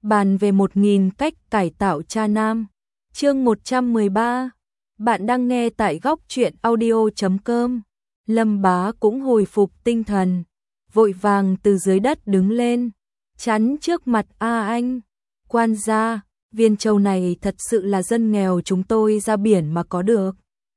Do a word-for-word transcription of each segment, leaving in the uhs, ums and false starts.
bàn về một nghìn cách cải tạo cha nam. Chương một trăm mười ba. Bạn đang nghe tại góc truyện audio chấm com. Lâm Bá cũng hồi phục tinh thần, vội vàng từ dưới đất đứng lên, chắn trước mặt A Anh. Quan gia, Viên Châu này thật sự là dân nghèo chúng tôi ra biển mà có được.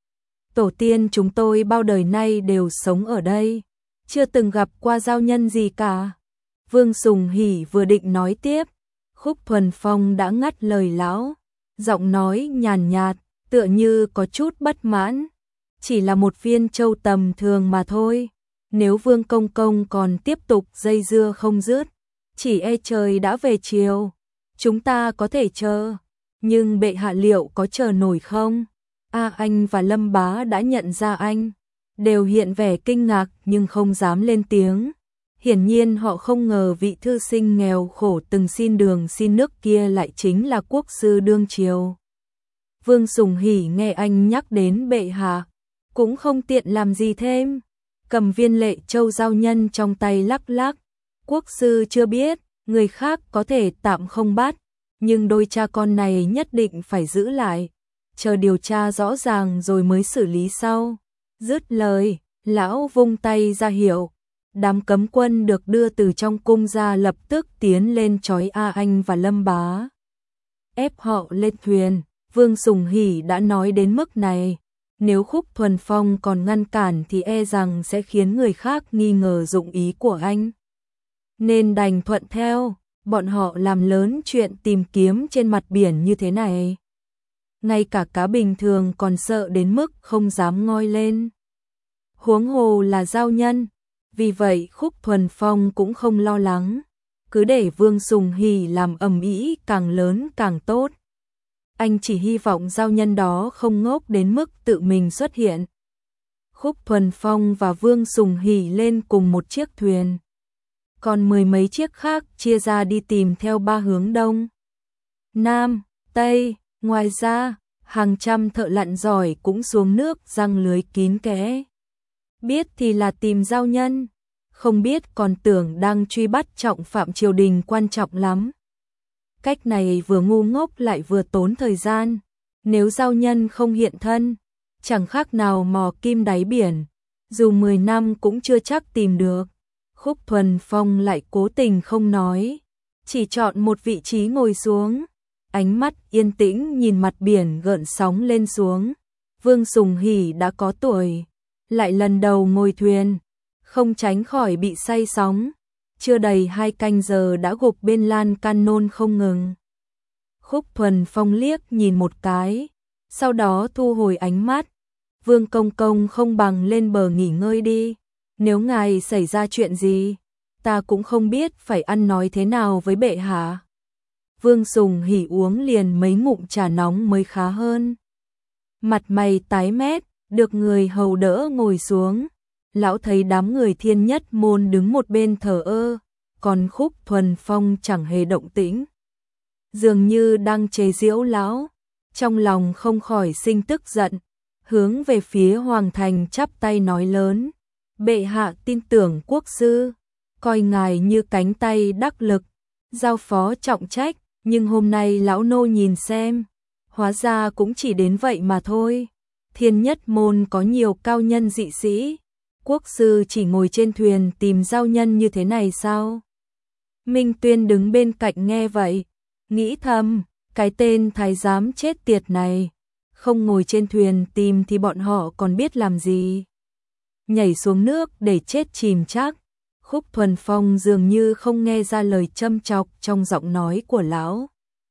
Tổ tiên chúng tôi bao đời nay đều sống ở đây, chưa từng gặp qua giao nhân gì cả. Vương Sùng Hỉ vừa định nói tiếp, Khúc Thuần Phong đã ngắt lời lão, giọng nói nhàn nhạt, tựa như có chút bất mãn. Chỉ là một viên châu tầm thường mà thôi, nếu Vương Công Công còn tiếp tục dây dưa không dứt, chỉ e trời đã về chiều. Chúng ta có thể chờ, nhưng bệ hạ liệu có chờ nổi không? A Anh và Lâm Bá đã nhận ra anh, đều hiện vẻ kinh ngạc nhưng không dám lên tiếng. Hiển nhiên họ không ngờ vị thư sinh nghèo khổ từng xin đường xin nước kia lại chính là quốc sư đương triều. Vương Sùng Hỉ nghe anh nhắc đến bệ hạ, cũng không tiện làm gì thêm, cầm viên lệ châu giao nhân trong tay lắc lắc. Quốc sư chưa biết, người khác có thể tạm không bắt, nhưng đôi cha con này nhất định phải giữ lại, chờ điều tra rõ ràng rồi mới xử lý sau. Dứt lời, lão vung tay ra hiệu, đám cấm quân được đưa từ trong cung ra lập tức tiến lên trói A Anh và Lâm Bá, ép họ lên thuyền. Vương Sùng Hỉ đã nói đến mức này, nếu Khúc Thuần Phong còn ngăn cản thì e rằng sẽ khiến người khác nghi ngờ dụng ý của anh, nên đành thuận theo. Bọn họ làm lớn chuyện tìm kiếm trên mặt biển như thế này, ngay cả cá bình thường còn sợ đến mức không dám ngoi lên, huống hồ là giao nhân. Vì vậy Khúc Thuần Phong cũng không lo lắng, cứ để Vương Sùng Hỉ làm ầm ĩ càng lớn càng tốt. Anh chỉ hy vọng giao nhân đó không ngốc đến mức tự mình xuất hiện. Khúc Thuần Phong và Vương Sùng Hỉ lên cùng một chiếc thuyền, còn mười mấy chiếc khác chia ra đi tìm theo ba hướng đông, nam, tây. Ngoài ra, hàng trăm thợ lặn giỏi cũng xuống nước giăng lưới kín kẽ. Biết thì là tìm giao nhân, không biết còn tưởng đang truy bắt trọng phạm triều đình quan trọng lắm. Cách này vừa ngu ngốc lại vừa tốn thời gian. Nếu giao nhân không hiện thân, chẳng khác nào mò kim đáy biển, dù mười năm cũng chưa chắc tìm được. Khúc Thuần Phong lại cố tình không nói, chỉ chọn một vị trí ngồi xuống, ánh mắt yên tĩnh nhìn mặt biển gợn sóng lên xuống. Vương Sùng Hỉ đã có tuổi, lại lần đầu ngồi thuyền, không tránh khỏi bị say sóng. Chưa đầy hai canh giờ đã gục bên lan can nôn không ngừng. Khúc Thuần Phong liếc nhìn một cái, sau đó thu hồi ánh mắt. Vương Công Công không bằng lên bờ nghỉ ngơi đi, nếu ngài xảy ra chuyện gì, ta cũng không biết phải ăn nói thế nào với bệ hạ. Vương Sùng Hỉ uống liền mấy ngụm trà nóng mới khá hơn. Mặt mày tái mét, được người hầu đỡ ngồi xuống. Lão thấy đám người Thiên Nhất Môn đứng một bên thờ ơ, còn Khúc Thuần Phong chẳng hề động tĩnh, dường như đang chế giễu lão. Trong lòng không khỏi sinh tức giận, hướng về phía Hoàng Thành chắp tay nói lớn: bệ hạ tin tưởng quốc sư, coi ngài như cánh tay đắc lực, giao phó trọng trách, nhưng hôm nay lão nô nhìn xem, hóa ra cũng chỉ đến vậy mà thôi. Thiên Nhất Môn có nhiều cao nhân dị sĩ, quốc sư chỉ ngồi trên thuyền tìm giao nhân như thế này sao? Minh Tuyên đứng bên cạnh nghe vậy, nghĩ thầm, cái tên thái giám chết tiệt này, không ngồi trên thuyền tìm thì bọn họ còn biết làm gì? Nhảy xuống nước để chết chìm chắc. Khúc Thuần Phong dường như không nghe ra lời châm chọc trong giọng nói của lão,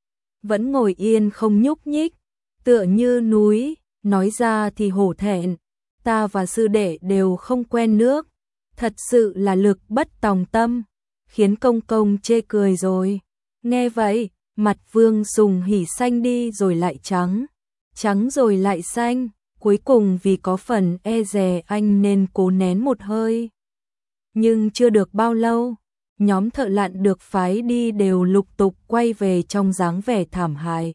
vẫn ngồi yên không nhúc nhích, tựa như núi. Nói ra thì hổ thẹn, ta và sư đệ đều không quen nước, thật sự là lực bất tòng tâm, khiến công công chê cười rồi. Nghe vậy, mặt Vương Sùng Hỉ xanh đi rồi lại trắng, trắng rồi lại xanh, cuối cùng vì có phần e dè anh nên cố nén một hơi. Nhưng chưa được bao lâu, nhóm thợ lặn được phái đi đều lục tục quay về trong dáng vẻ thảm hại.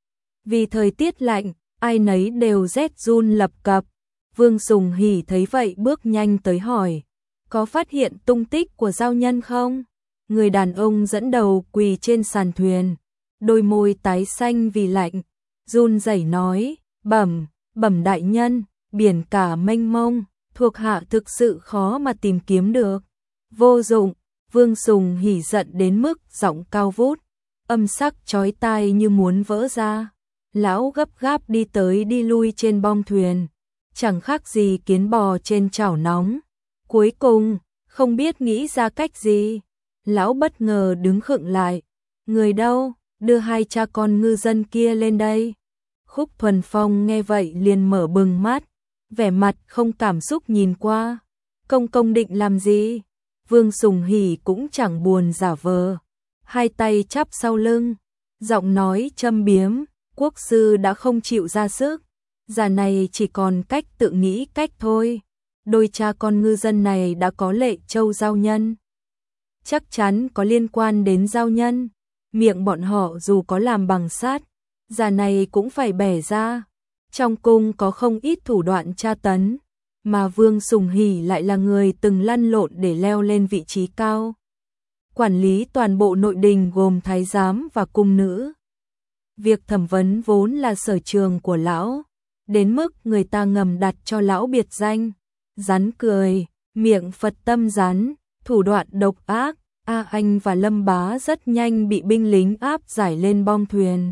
Vì thời tiết lạnh, ai nấy đều rét run lập cập. Vương Sùng Hỉ thấy vậy bước nhanh tới hỏi, có phát hiện tung tích của giao nhân không? Người đàn ông dẫn đầu quỳ trên sàn thuyền, đôi môi tái xanh vì lạnh, run rẩy nói, bẩm, bẩm đại nhân, biển cả mênh mông, thuộc hạ thực sự khó mà tìm kiếm được. Vô dụng, Vương Sùng Hỉ giận đến mức giọng cao vút, âm sắc chói tai như muốn vỡ ra. Lão gấp gáp đi tới đi lui trên bong thuyền, chẳng khác gì kiến bò trên chảo nóng. Cuối cùng, không biết nghĩ ra cách gì, lão bất ngờ đứng khựng lại. Người đâu, đưa hai cha con ngư dân kia lên đây. Khúc Thuần Phong nghe vậy liền mở bừng mắt, vẻ mặt không cảm xúc nhìn qua. Công công định làm gì? Vương Sùng Hỉ cũng chẳng buồn giả vờ, hai tay chắp sau lưng, giọng nói châm biếm, quốc sư đã không chịu ra sức, già này chỉ còn cách tự nghĩ cách thôi. Đôi cha con ngư dân này đã có lệ châu giao nhân, chắc chắn có liên quan đến giao nhân, miệng bọn họ dù có làm bằng sắt, già này cũng phải bẻ ra. Trong cung có không ít thủ đoạn tra tấn, mà Vương Sùng Hỉ lại là người từng lăn lộn để leo lên vị trí cao, quản lý toàn bộ nội đình gồm thái giám và cung nữ. Việc thẩm vấn vốn là sở trường của lão, đến mức người ta ngầm đặt cho lão biệt danh rắn cười, miệng Phật tâm rắn, thủ đoạn độc ác. A Anh và Lâm Bá rất nhanh bị binh lính áp giải lên bong thuyền,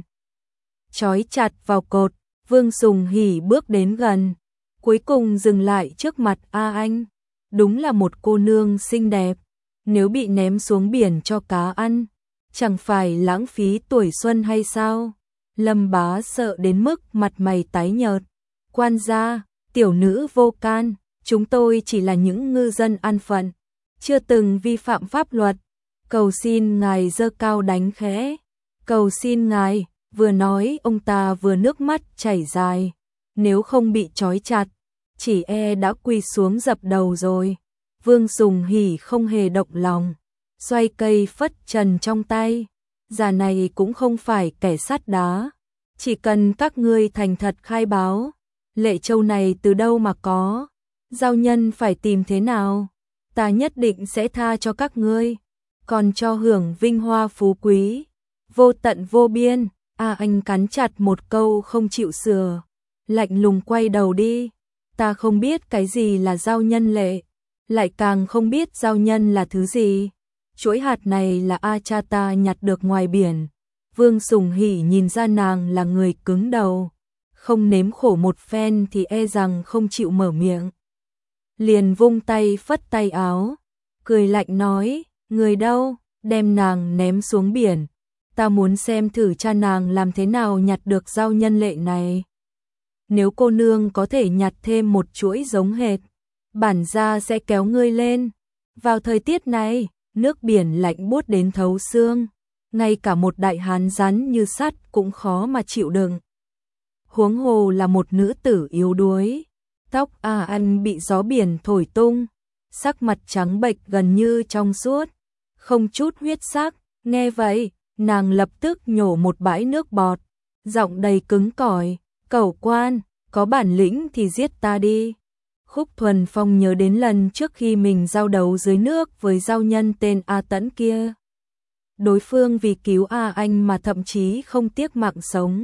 trói chặt vào cột. Vương Sùng Hỉ bước đến gần, cuối cùng dừng lại trước mặt A Anh. Đúng là một cô nương xinh đẹp, nếu bị ném xuống biển cho cá ăn, chẳng phải lãng phí tuổi xuân hay sao? Lâm Bá sợ đến mức mặt mày tái nhợt. Quan gia, tiểu nữ vô can, chúng tôi chỉ là những ngư dân an phận, chưa từng vi phạm pháp luật. Cầu xin ngài giơ cao đánh khẽ. Cầu xin ngài. Vừa nói ông ta vừa nước mắt chảy dài, nếu không bị trói chặt, chỉ e đã quỳ xuống dập đầu rồi. Vương Sùng Hỉ không hề động lòng, xoay cây phất trần trong tay. Già này cũng không phải kẻ sắt đá, chỉ cần các ngươi thành thật khai báo, lệ châu này từ đâu mà có, giao nhân phải tìm thế nào, ta nhất định sẽ tha cho các ngươi, còn cho hưởng vinh hoa phú quý, vô tận vô biên. A Anh cắn chặt một câu không chịu sửa, lạnh lùng quay đầu đi. Ta không biết cái gì là giao nhân lệ, lại càng không biết giao nhân là thứ gì. Chuỗi hạt này là A cha ta nhặt được ngoài biển. Vương Sùng Hỉ nhìn ra nàng là người cứng đầu, không nếm khổ một phen thì e rằng không chịu mở miệng. Liền vung tay phất tay áo, cười lạnh nói, người đâu, đem nàng ném xuống biển. Ta muốn xem thử cha nàng làm thế nào nhặt được giao nhân lệ này. Nếu cô nương có thể nhặt thêm một chuỗi giống hệt, bản gia sẽ kéo ngươi lên. Vào thời tiết này, nước biển lạnh buốt đến thấu xương, ngay cả một đại hán rắn như sắt cũng khó mà chịu đựng. Huống hồ là một nữ tử yếu đuối, tóc A Anh bị gió biển thổi tung, sắc mặt trắng bệch gần như trong suốt, không chút huyết sắc. Nghe vậy, nàng lập tức nhổ một bãi nước bọt, giọng đầy cứng cỏi, cẩu quan, có bản lĩnh thì giết ta đi. Khúc Thuần Phong nhớ đến lần trước khi mình giao đấu dưới nước với giao nhân tên A Tẫn kia. Đối phương vì cứu A Anh mà thậm chí không tiếc mạng sống.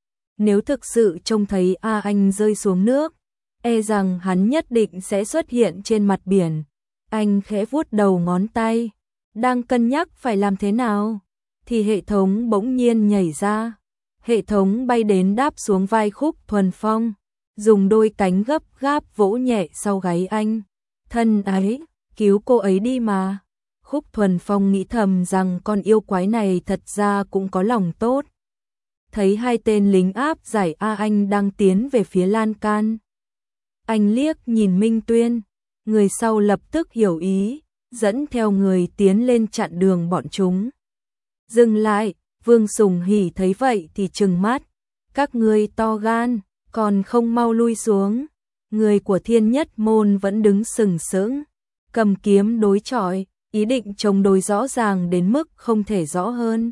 Nếu thực sự trông thấy A Anh rơi xuống nước, e rằng hắn nhất định sẽ xuất hiện trên mặt biển. Anh khẽ vuốt đầu ngón tay, đang cân nhắc phải làm thế nào, thì hệ thống bỗng nhiên nhảy ra. Hệ thống bay đến đáp xuống vai Khúc Thuần Phong, dùng đôi cánh gấp gáp vỗ nhẹ sau gáy anh. Thân ái, cứu cô ấy đi mà. Khúc Thuần Phong nghĩ thầm rằng con yêu quái này thật ra cũng có lòng tốt. Thấy hai tên lính áp giải A Anh đang tiến về phía lan can, anh liếc nhìn Minh Tuyên, người sau lập tức hiểu ý, dẫn theo người tiến lên chặn đường bọn chúng. Dừng lại, Vương Sùng Hỉ thấy vậy thì trừng mắt, các ngươi to gan, còn không mau lui xuống. Người của Thiên Nhất Môn vẫn đứng sừng sững, cầm kiếm đối chọi, ý định chống đối rõ ràng đến mức không thể rõ hơn.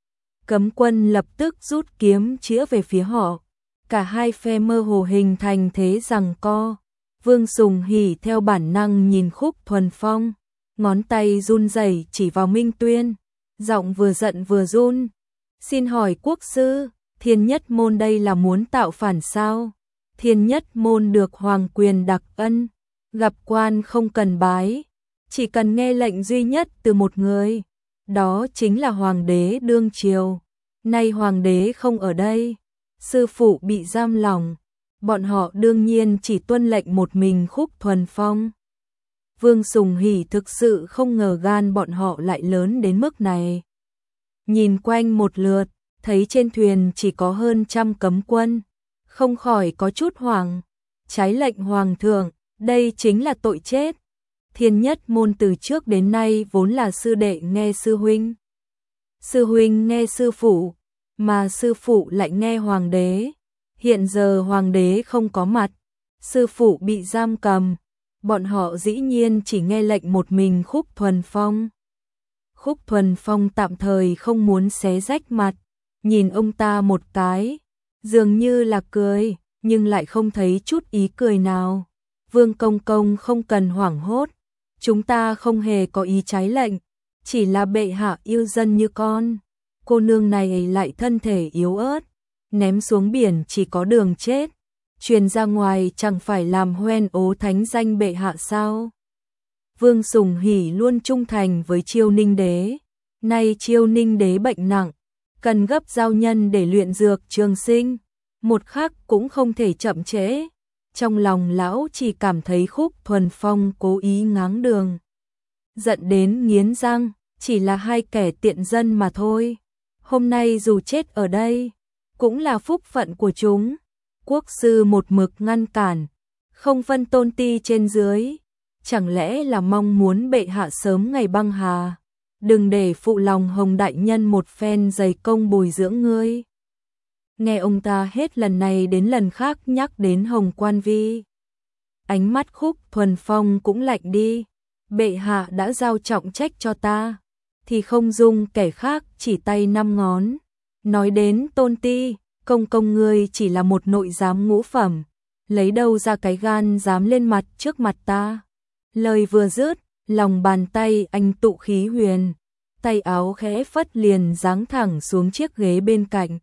Cấm quân lập tức rút kiếm chĩa về phía họ, cả hai phe mơ hồ hình thành thế giằng co. Vương Sùng Hỉ theo bản năng nhìn Khúc Thuần Phong, ngón tay run rẩy chỉ vào Minh Tuyên, giọng vừa giận vừa run. Xin hỏi quốc sư, Thiên Nhất Môn đây là muốn tạo phản sao? Thiên Nhất Môn được hoàng quyền đặc ân, gặp quan không cần bái, chỉ cần nghe lệnh duy nhất từ một người, đó chính là hoàng đế đương triều. Nay hoàng đế không ở đây, sư phụ bị giam lỏng, bọn họ đương nhiên chỉ tuân lệnh một mình Khúc Thuần Phong. Vương Sùng Hỉ thực sự không ngờ gan bọn họ lại lớn đến mức này. Nhìn quanh một lượt, thấy trên thuyền chỉ có hơn trăm cấm quân, không khỏi có chút hoảng. Trái lệnh hoàng thượng, đây chính là tội chết. Thiên Nhất Môn từ trước đến nay vốn là sư đệ nghe sư huynh, sư huynh nghe sư phụ, mà sư phụ lại nghe hoàng đế. Hiện giờ hoàng đế không có mặt, sư phụ bị giam cầm, bọn họ dĩ nhiên chỉ nghe lệnh một mình Khúc Thuần Phong. Khúc Thuần Phong tạm thời không muốn xé rách mặt, nhìn ông ta một cái, dường như là cười, nhưng lại không thấy chút ý cười nào. Vương công công không cần hoảng hốt, chúng ta không hề có ý trái lệnh, chỉ là bệ hạ yêu dân như con. Cô nương này lại thân thể yếu ớt, ném xuống biển chỉ có đường chết, truyền ra ngoài chẳng phải làm hoen ố thánh danh bệ hạ sao? Vương Sùng Hỉ luôn trung thành với Chiêu Ninh đế, nay Chiêu Ninh đế bệnh nặng, cần gấp giao nhân để luyện dược trường sinh, một khắc cũng không thể chậm trễ. Trong lòng lão chỉ cảm thấy Khúc Thuần Phong cố ý ngáng đường, giận đến nghiến răng, chỉ là hai kẻ tiện dân mà thôi. Hôm nay dù chết ở đây, cũng là phúc phận của chúng. Quốc sư một mực ngăn cản, không phân tôn ti trên dưới, chẳng lẽ là mong muốn bệ hạ sớm ngày băng hà, đừng để phụ lòng Hồng đại nhân một phen dày công bồi dưỡng ngươi. Nghe ông ta hết lần này đến lần khác nhắc đến Hồng Quan Vi, ánh mắt Khúc Thuần Phong cũng lạnh đi. Bệ hạ đã giao trọng trách cho ta, thì không dung kẻ khác chỉ tay năm ngón. Nói đến tôn ti, công công ngươi chỉ là một nội giám ngũ phẩm, lấy đâu ra cái gan dám lên mặt trước mặt ta. Lời vừa dứt, lòng bàn tay anh tụ khí huyền, tay áo khẽ phất liền giáng thẳng xuống chiếc ghế bên cạnh.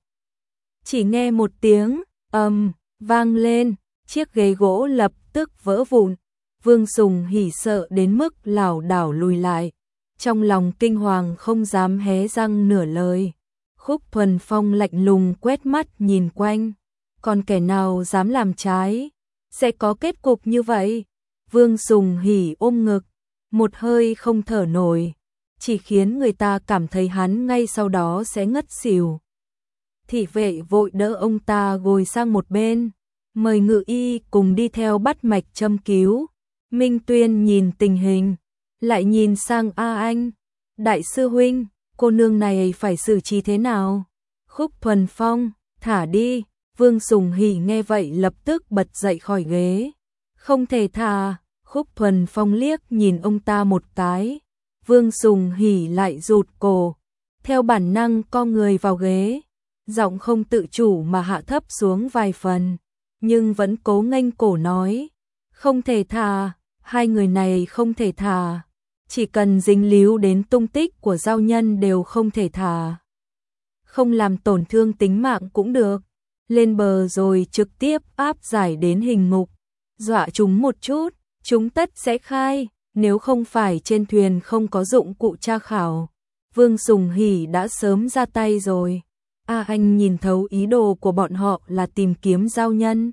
Chỉ nghe một tiếng ầm um, vang lên, chiếc ghế gỗ lập tức vỡ vụn. Vương Sùng Hỉ sợ đến mức lảo đảo lùi lại, trong lòng kinh hoàng không dám hé răng nửa lời. Khúc Thuần Phong lạnh lùng quét mắt nhìn quanh, còn kẻ nào dám làm trái, sẽ có kết cục như vậy. Vương Sùng Hỉ ôm ngực, một hơi không thở nổi, chỉ khiến người ta cảm thấy hắn ngay sau đó sẽ ngất xỉu. Thị vệ vội đỡ ông ta ngồi sang một bên, mời ngự y cùng đi theo bắt mạch châm cứu. Minh Tuyên nhìn tình hình, lại nhìn sang A Anh. Đại sư huynh, cô nương này phải xử trí thế nào? Khúc Thuần Phong, thả đi. Vương Sùng Hỉ nghe vậy lập tức bật dậy khỏi ghế. Không thể thả. Khúc Thuần Phong liếc nhìn ông ta một cái. Vương Sùng Hỉ lại rụt cổ, theo bản năng co người vào ghế, giọng không tự chủ mà hạ thấp xuống vài phần, nhưng vẫn cố nghênh cổ nói, không thể thả, hai người này không thể thả, chỉ cần dính líu đến tung tích của giao nhân đều không thể thả. Không làm tổn thương tính mạng cũng được, lên bờ rồi trực tiếp áp giải đến hình ngục, dọa chúng một chút, chúng tất sẽ khai, nếu không phải trên thuyền không có dụng cụ tra khảo. Vương Sùng Hỉ đã sớm ra tay rồi. A Anh nhìn thấu ý đồ của bọn họ là tìm kiếm giao nhân.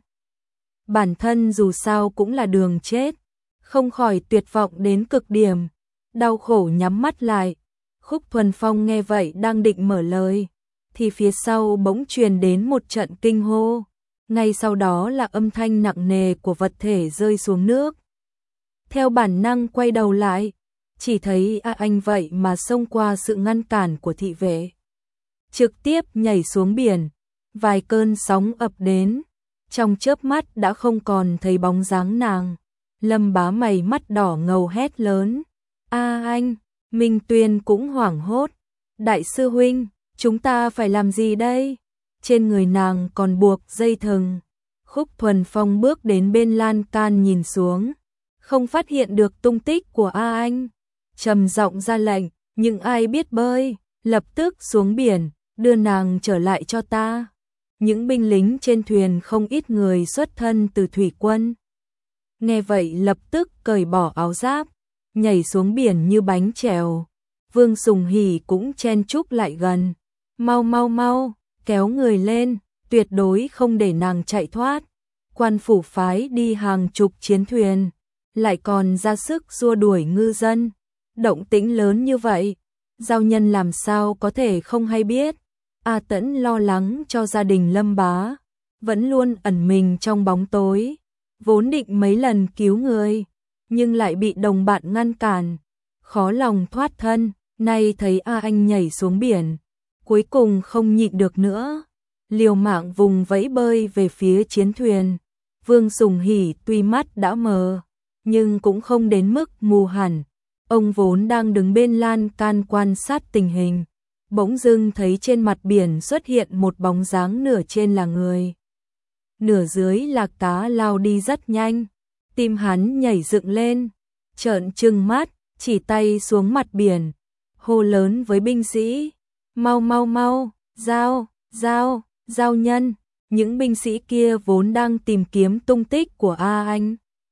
Bản thân dù sao cũng là đường chết, không khỏi tuyệt vọng đến cực điểm, đau khổ nhắm mắt lại. Khúc Thuần Phong nghe vậy đang định mở lời, thì phía sau bỗng truyền đến một trận kinh hô, ngay sau đó là âm thanh nặng nề của vật thể rơi xuống nước. Theo bản năng quay đầu lại, chỉ thấy A Anh vậy mà xông qua sự ngăn cản của thị vệ, trực tiếp nhảy xuống biển. Vài cơn sóng ập đến, trong chớp mắt đã không còn thấy bóng dáng nàng. Lâm Bá mày mắt đỏ ngầu hét lớn, A Anh. Minh Tuyên cũng hoảng hốt, đại sư huynh, chúng ta phải làm gì đây? Trên người nàng còn buộc dây thừng. Khúc Thuần Phong bước đến bên lan can nhìn xuống, không phát hiện được tung tích của A Anh, trầm giọng ra lệnh, những ai biết bơi, lập tức xuống biển, đưa nàng trở lại cho ta. Những binh lính trên thuyền không ít người xuất thân từ thủy quân. Nghe vậy lập tức cởi bỏ áo giáp, nhảy xuống biển như bánh chèo. Vương Sùng Hỉ cũng chen chúc lại gần. Mau mau mau, kéo người lên, tuyệt đối không để nàng chạy thoát. Quan phủ phái đi hàng chục chiến thuyền, lại còn ra sức xua đuổi ngư dân. Động tĩnh lớn như vậy, giao nhân làm sao có thể không hay biết. A Tẫn lo lắng cho gia đình Lâm Bá, vẫn luôn ẩn mình trong bóng tối, vốn định mấy lần cứu người, nhưng lại bị đồng bạn ngăn cản, khó lòng thoát thân. Nay thấy A Anh nhảy xuống biển, cuối cùng không nhịn được nữa, liều mạng vùng vẫy bơi về phía chiến thuyền. Vương Sùng Hỉ tuy mắt đã mờ, nhưng cũng không đến mức mù hẳn. Ông vốn đang đứng bên lan can quan sát tình hình, bỗng dưng thấy trên mặt biển xuất hiện một bóng dáng, nửa trên là người, nửa dưới là cá lao đi rất nhanh. Tim hắn nhảy dựng lên, trợn trừng mắt, chỉ tay xuống mặt biển, hô lớn với binh sĩ, mau mau mau, giao, giao, giao nhân. Những binh sĩ kia vốn đang tìm kiếm tung tích của A Anh,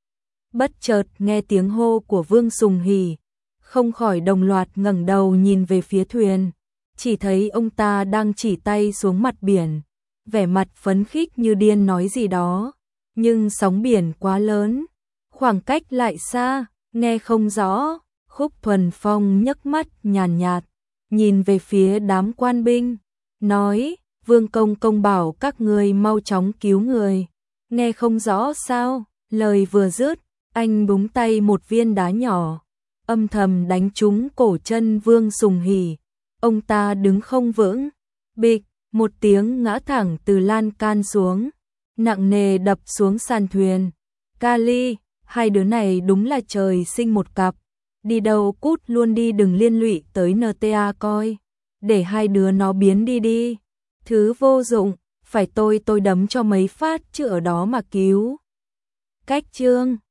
bất chợt nghe tiếng hô của Vương Sùng Hỉ, không khỏi đồng loạt ngẩng đầu nhìn về phía thuyền, chỉ thấy ông ta đang chỉ tay xuống mặt biển, vẻ mặt phấn khích như điên nói gì đó, nhưng sóng biển quá lớn, khoảng cách lại xa, nghe không rõ. Khúc Thuần Phong nhấc mắt nhàn nhạt, nhìn về phía đám quan binh, nói, Vương công công bảo các người mau chóng cứu người, nghe không rõ sao? Lời vừa dứt, anh búng tay một viên đá nhỏ, âm thầm đánh trúng cổ chân Vương Sùng Hỉ. Ông ta đứng không vững, bịch, một tiếng ngã thẳng từ lan can xuống, nặng nề đập xuống sàn thuyền. Kali, hai đứa này đúng là trời sinh một cặp, đi đâu cút luôn đi, đừng liên lụy tới en tê a coi, để hai đứa nó biến đi đi. Thứ vô dụng, phải tôi tôi đấm cho mấy phát chứ ở đó mà cứu. Cách chương